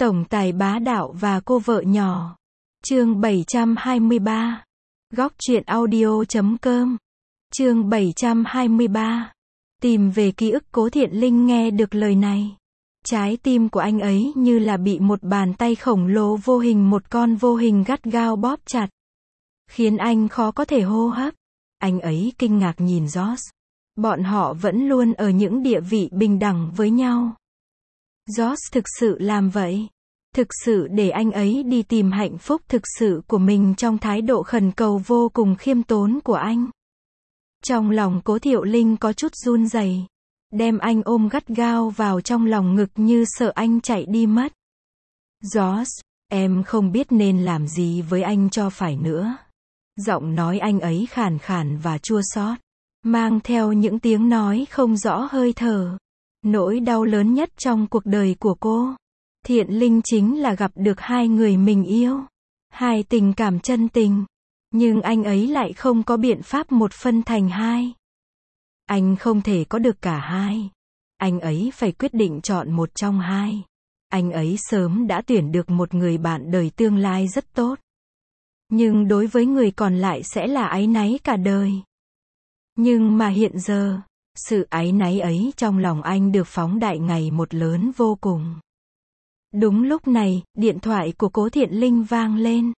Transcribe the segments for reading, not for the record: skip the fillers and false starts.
Tổng tài bá đạo và cô vợ nhỏ. Chương 723. Góc truyện audio.com. Chương 723. Tìm về ký ức. Cố Thiện Linh nghe được lời này. Trái tim của anh ấy như là bị một bàn tay khổng lồ vô hình, một con vô hình gắt gao bóp chặt, khiến anh khó có thể hô hấp. Anh ấy kinh ngạc nhìn George. Bọn họ vẫn luôn ở những địa vị bình đẳng với nhau. George thực sự làm vậy. Thực sự để anh ấy đi tìm hạnh phúc thực sự của mình trong thái độ khẩn cầu vô cùng khiêm tốn của anh. Trong lòng Cố Thiệu Linh có chút run rẩy, đem anh ôm gắt gao vào trong lòng ngực như sợ anh chạy đi mất. George, em không biết nên làm gì với anh cho phải nữa. Giọng nói anh ấy khàn khàn và chua xót, mang theo những tiếng nói không rõ hơi thở. Nỗi đau lớn nhất trong cuộc đời của cô Thiện Linh chính là gặp được hai người mình yêu, hai tình cảm chân tình. Nhưng anh ấy lại không có biện pháp một phân thành hai. Anh không thể có được cả hai. Anh ấy phải quyết định chọn một trong hai. Anh ấy sớm đã tuyển được một người bạn đời tương lai rất tốt. Nhưng đối với người còn lại sẽ là áy náy cả đời. Nhưng mà hiện giờ, sự áy náy ấy trong lòng anh được phóng đại ngày một lớn vô cùng. Đúng lúc này, điện thoại của Cố Thiện Linh vang lên.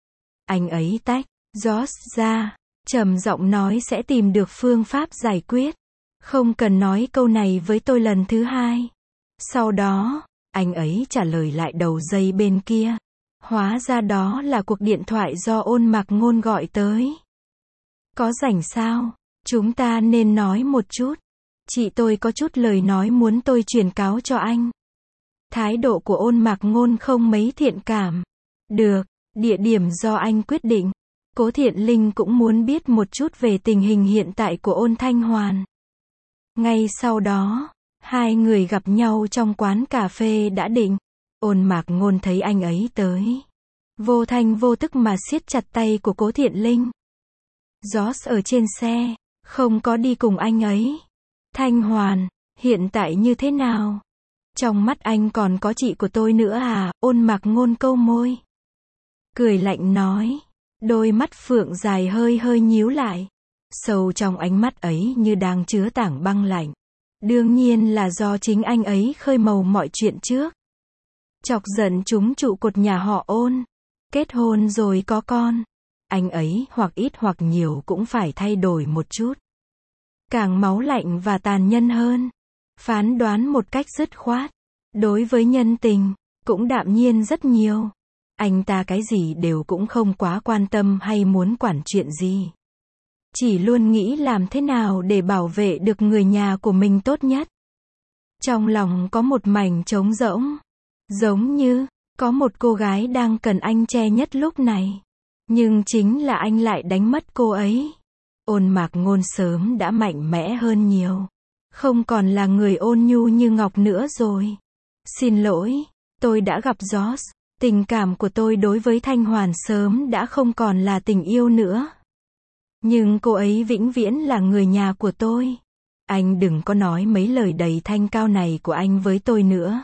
Anh ấy tách George ra, trầm giọng nói sẽ tìm được phương pháp giải quyết. Không cần nói câu này với tôi lần thứ hai. Sau đó, anh ấy trả lời lại đầu dây bên kia. Hóa ra đó là cuộc điện thoại do Ôn Mạc Ngôn gọi tới. Có rảnh sao? Chúng ta nên nói một chút. Chị tôi có chút lời nói muốn tôi truyền cáo cho anh. Thái độ của Ôn Mạc Ngôn không mấy thiện cảm. Được, địa điểm do anh quyết định. Cố Thiện Linh cũng muốn biết một chút về tình hình hiện tại của Ôn Thanh Hoàn. Ngay sau đó, hai người gặp nhau trong quán cà phê đã định. Ôn Mạc Ngôn thấy anh ấy tới, vô thanh vô tức mà siết chặt tay của Cố Thiện Linh. George ở trên xe, không có đi cùng anh ấy. Thanh Hoàn, hiện tại như thế nào? Trong mắt anh còn có chị của tôi nữa à? Ôn Mạc Ngôn câu môi, cười lạnh nói. Đôi mắt phượng dài hơi hơi nhíu lại. Sâu trong ánh mắt ấy như đang chứa tảng băng lạnh. Đương nhiên là do chính anh ấy khơi mào mọi chuyện trước. Chọc giận chúng trụ cột nhà họ Ôn. Kết hôn rồi có con. Anh ấy hoặc ít hoặc nhiều cũng phải thay đổi một chút. Càng máu lạnh và tàn nhẫn hơn. Phán đoán một cách dứt khoát. Đối với nhân tình, cũng đạm nhiên rất nhiều. Anh ta cái gì đều cũng không quá quan tâm hay muốn quản chuyện gì. Chỉ luôn nghĩ làm thế nào để bảo vệ được người nhà của mình tốt nhất. Trong lòng có một mảnh trống rỗng. Giống như, có một cô gái đang cần anh che nhất lúc này. Nhưng chính là anh lại đánh mất cô ấy. Ôn Mạc Ngôn sớm đã mạnh mẽ hơn nhiều. Không còn là người ôn nhu như ngọc nữa rồi. Xin lỗi, tôi đã gặp George. Tình cảm của tôi đối với Thanh Hoàn sớm đã không còn là tình yêu nữa. Nhưng cô ấy vĩnh viễn là người nhà của tôi. Anh đừng có nói mấy lời đầy thanh cao này của anh với tôi nữa.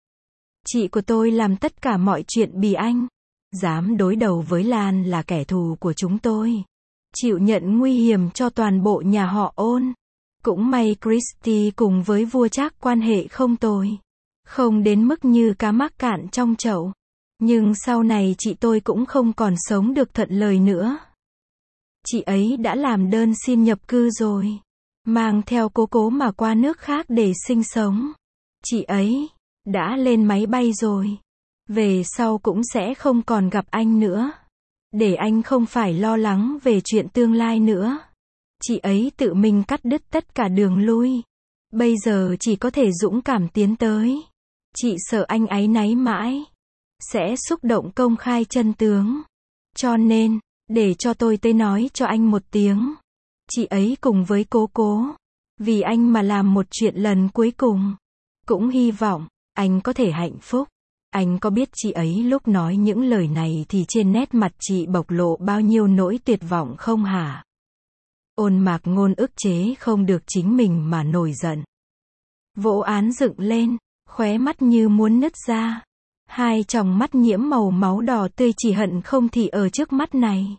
Chị của tôi làm tất cả mọi chuyện vì anh. Dám đối đầu với Lan là kẻ thù của chúng tôi. Chịu nhận nguy hiểm cho toàn bộ nhà họ Ôn. Cũng may Christy cùng với vua Trác quan hệ không tồi. Không đến mức như cá mắc cạn trong chậu. Nhưng sau này chị tôi cũng không còn sống được thuận lời nữa. Chị ấy đã làm đơn xin nhập cư rồi. Mang theo Cố mà qua nước khác để sinh sống. Chị ấy đã lên máy bay rồi. Về sau cũng sẽ không còn gặp anh nữa. Để anh không phải lo lắng về chuyện tương lai nữa. Chị ấy tự mình cắt đứt tất cả đường lui. Bây giờ chỉ có thể dũng cảm tiến tới. Chị sợ anh áy náy mãi. Sẽ xúc động công khai chân tướng. Cho nên, để cho tôi tới nói cho anh một tiếng. Chị ấy cùng với Cố, vì anh mà làm một chuyện lần cuối cùng. Cũng hy vọng, anh có thể hạnh phúc. Anh có biết chị ấy lúc nói những lời này thì trên nét mặt chị bộc lộ bao nhiêu nỗi tuyệt vọng không hả? Ôn Mạc Ngôn ức chế không được chính mình mà nổi giận. Vỗ án dựng lên, khóe mắt như muốn nứt ra. Hai tròng mắt nhiễm màu máu đỏ tươi chỉ hận không thì ở trước mắt này.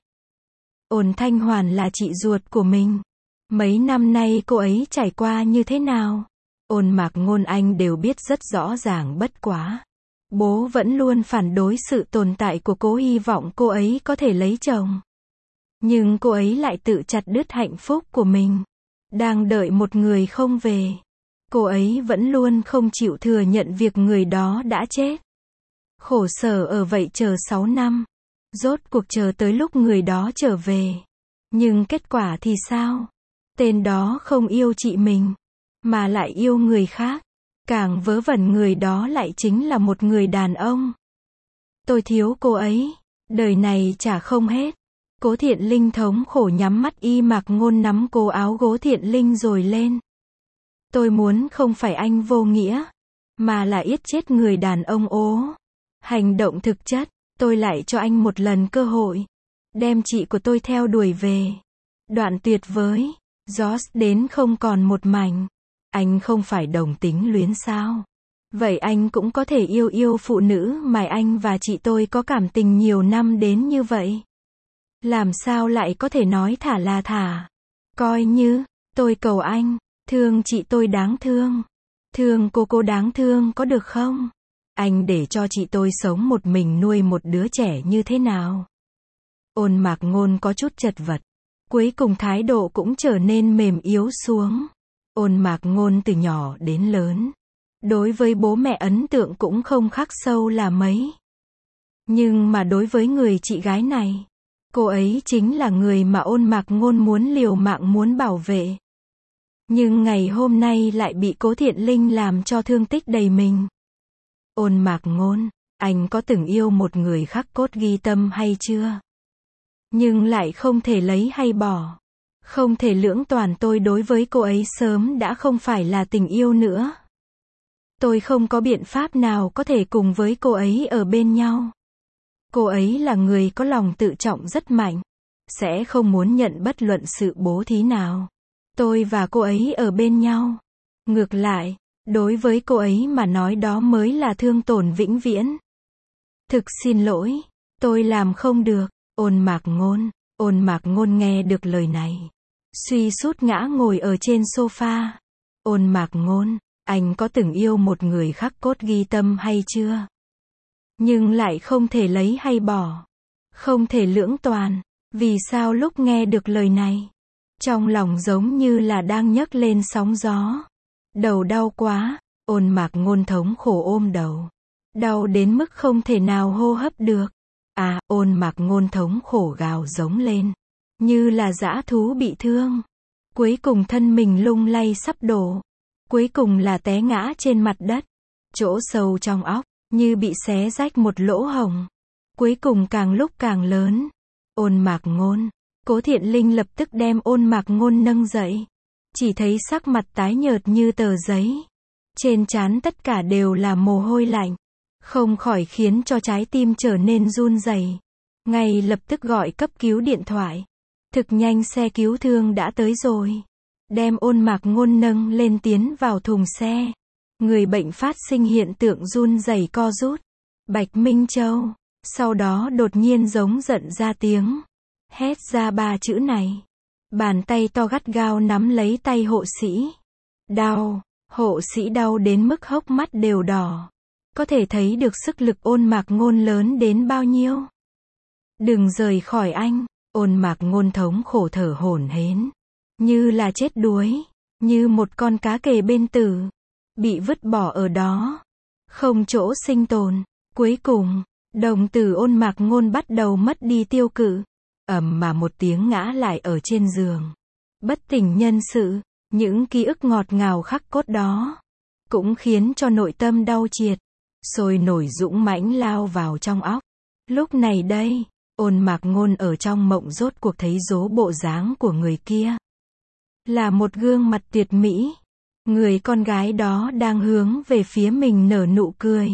Ôn Thanh Hoàn là chị ruột của mình. Mấy năm nay cô ấy trải qua như thế nào? Ôn Mạc Ngôn anh đều biết rất rõ ràng, bất quá. Bố vẫn luôn phản đối sự tồn tại của cô, hy vọng cô ấy có thể lấy chồng. Nhưng cô ấy lại tự chặt đứt hạnh phúc của mình. Đang đợi một người không về. Cô ấy vẫn luôn không chịu thừa nhận việc người đó đã chết. Khổ sở ở vậy chờ 6 năm. Rốt cuộc chờ tới lúc người đó trở về. Nhưng kết quả thì sao? Tên đó không yêu chị mình, mà lại yêu người khác. Càng vớ vẩn người đó lại chính là một người đàn ông. Tôi thiếu cô ấy, đời này trả không hết. Cố Thiện Linh thống khổ nhắm mắt, y Mạc Ngôn nắm cổ áo Cố Thiện Linh rồi lên. Tôi muốn không phải anh vô nghĩa, mà là yết chết người đàn ông ố. Hành động thực chất, tôi lại cho anh một lần cơ hội. Đem chị của tôi theo đuổi về. Đoạn tuyệt với Josh đến không còn một mảnh. Anh không phải đồng tính luyến sao? Vậy anh cũng có thể yêu phụ nữ mà anh và chị tôi có cảm tình nhiều năm đến như vậy. Làm sao lại có thể nói thả là thả? Coi như, tôi cầu anh, thương chị tôi đáng thương. Thương cô đáng thương có được không? Anh để cho chị tôi sống một mình nuôi một đứa trẻ như thế nào? Ôn Mạc Ngôn có chút chật vật. Cuối cùng thái độ cũng trở nên mềm yếu xuống. Ôn Mạc Ngôn từ nhỏ đến lớn, đối với bố mẹ ấn tượng cũng không khắc sâu là mấy. Nhưng mà đối với người chị gái này, cô ấy chính là người mà Ôn Mạc Ngôn muốn liều mạng muốn bảo vệ. Nhưng ngày hôm nay lại bị Cố Thiện Linh làm cho thương tích đầy mình. Ôn Mạc Ngôn, anh có từng yêu một người khắc cốt ghi tâm hay chưa? Nhưng lại không thể lấy hay bỏ. Không thể lưỡng toàn, tôi đối với cô ấy sớm đã không phải là tình yêu nữa. Tôi không có biện pháp nào có thể cùng với cô ấy ở bên nhau. Cô ấy là người có lòng tự trọng rất mạnh. Sẽ không muốn nhận bất luận sự bố thí nào. Tôi và cô ấy ở bên nhau. Ngược lại, đối với cô ấy mà nói đó mới là thương tổn vĩnh viễn. Thực xin lỗi, tôi làm không được. Ôn Mạc Ngôn nghe được lời này, suy sút ngã ngồi ở trên sofa. Ôn Mạc Ngôn, anh có từng yêu một người khắc cốt ghi tâm hay chưa? Nhưng lại không thể lấy hay bỏ. Không thể lưỡng toàn. Vì sao lúc nghe được lời này, trong lòng giống như là đang nhấc lên sóng gió. Đầu đau quá. Ôn Mạc Ngôn thống khổ ôm đầu. Đau đến mức không thể nào hô hấp được. Ôn Mạc Ngôn thống khổ gào giống lên. Như là dã thú bị thương. Cuối cùng thân mình lung lay sắp đổ. Cuối cùng là té ngã trên mặt đất. Chỗ sâu trong óc, như bị xé rách một lỗ hổng. Cuối cùng càng lúc càng lớn. Ôn Mạc Ngôn. Cố Thiện Linh lập tức đem Ôn Mạc Ngôn nâng dậy. Chỉ thấy sắc mặt tái nhợt như tờ giấy. Trên trán tất cả đều là mồ hôi lạnh. Không khỏi khiến cho trái tim trở nên run rẩy. Ngay lập tức gọi cấp cứu điện thoại. Thực nhanh xe cứu thương đã tới rồi. Đem Ôn Mạc Ngôn nâng lên tiến vào thùng xe. Người bệnh phát sinh hiện tượng run rẩy co rút. Bạch Minh Châu. Sau đó đột nhiên giống giận ra tiếng. Hét ra 3 chữ này. Bàn tay to gắt gao nắm lấy tay hộ sĩ. Đau. Hộ sĩ đau đến mức hốc mắt đều đỏ. Có thể thấy được sức lực Ôn Mạc Ngôn lớn đến bao nhiêu. Đừng rời khỏi anh. Ôn Mạc Ngôn thống khổ thở hổn hển, như là chết đuối, như một con cá kề bên tử, bị vứt bỏ ở đó, không chỗ sinh tồn. Cuối cùng, đồng tử Ôn Mạc Ngôn bắt đầu mất đi tiêu cự, ầm mà một tiếng ngã lại ở trên giường, bất tỉnh nhân sự. Những ký ức ngọt ngào khắc cốt đó cũng khiến cho nội tâm đau triệt, sôi nổi dũng mãnh lao vào trong óc. Lúc này đây, Ôn Mạc Ngôn ở trong mộng rốt cuộc thấy dỗ bộ dáng của người kia. Là một gương mặt tuyệt mỹ. Người con gái đó đang hướng về phía mình nở nụ cười.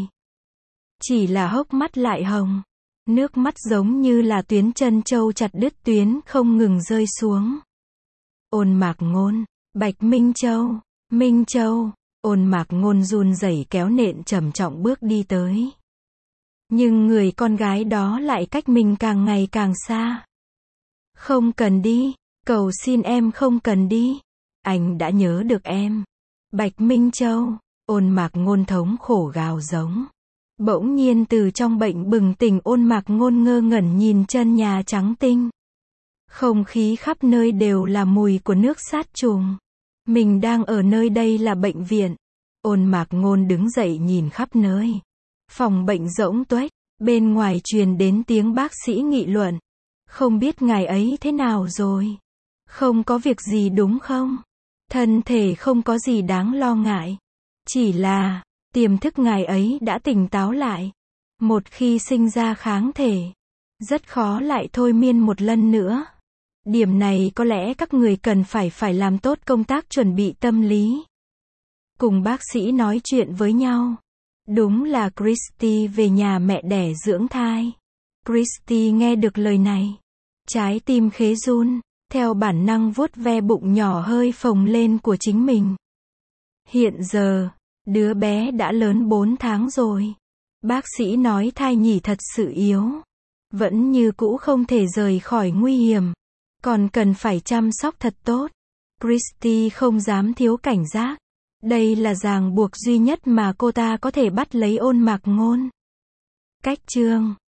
Chỉ là hốc mắt lại hồng. Nước mắt giống như là tuyến chân châu chặt đứt tuyến không ngừng rơi xuống. Ôn Mạc Ngôn, Bạch Minh Châu. Ôn Mạc Ngôn run rẩy kéo nện trầm trọng bước đi tới. Nhưng người con gái đó lại cách mình càng ngày càng xa. Không cần đi, cầu xin em không cần đi. Anh đã nhớ được em. Bạch Minh Châu, Ôn Mạc Ngôn thống khổ gào giống. Bỗng nhiên từ trong bệnh bừng tỉnh, Ôn Mạc Ngôn ngơ ngẩn nhìn chân nhà trắng tinh. Không khí khắp nơi đều là mùi của nước sát trùng. Mình đang ở nơi đây là bệnh viện. Ôn Mạc Ngôn đứng dậy nhìn khắp nơi. Phòng bệnh rỗng tuếch, bên ngoài truyền đến tiếng bác sĩ nghị luận. Không biết ngài ấy thế nào rồi? Không có việc gì đúng không? Thân thể không có gì đáng lo ngại. Chỉ là, tiềm thức ngài ấy đã tỉnh táo lại. Một khi sinh ra kháng thể, rất khó lại thôi miên một lần nữa. Điểm này có lẽ các người cần phải làm tốt công tác chuẩn bị tâm lý. Cùng bác sĩ nói chuyện với nhau. Đúng là Christy về nhà mẹ đẻ dưỡng thai. Christy nghe được lời này. Trái tim khế run, theo bản năng vuốt ve bụng nhỏ hơi phồng lên của chính mình. Hiện giờ, đứa bé đã lớn 4 tháng rồi. Bác sĩ nói thai nhi thật sự yếu. Vẫn như cũ không thể rời khỏi nguy hiểm. Còn cần phải chăm sóc thật tốt. Christy không dám thiếu cảnh giác. Đây là ràng buộc duy nhất mà cô ta có thể bắt lấy Ôn Mạc Ngôn. Cách chương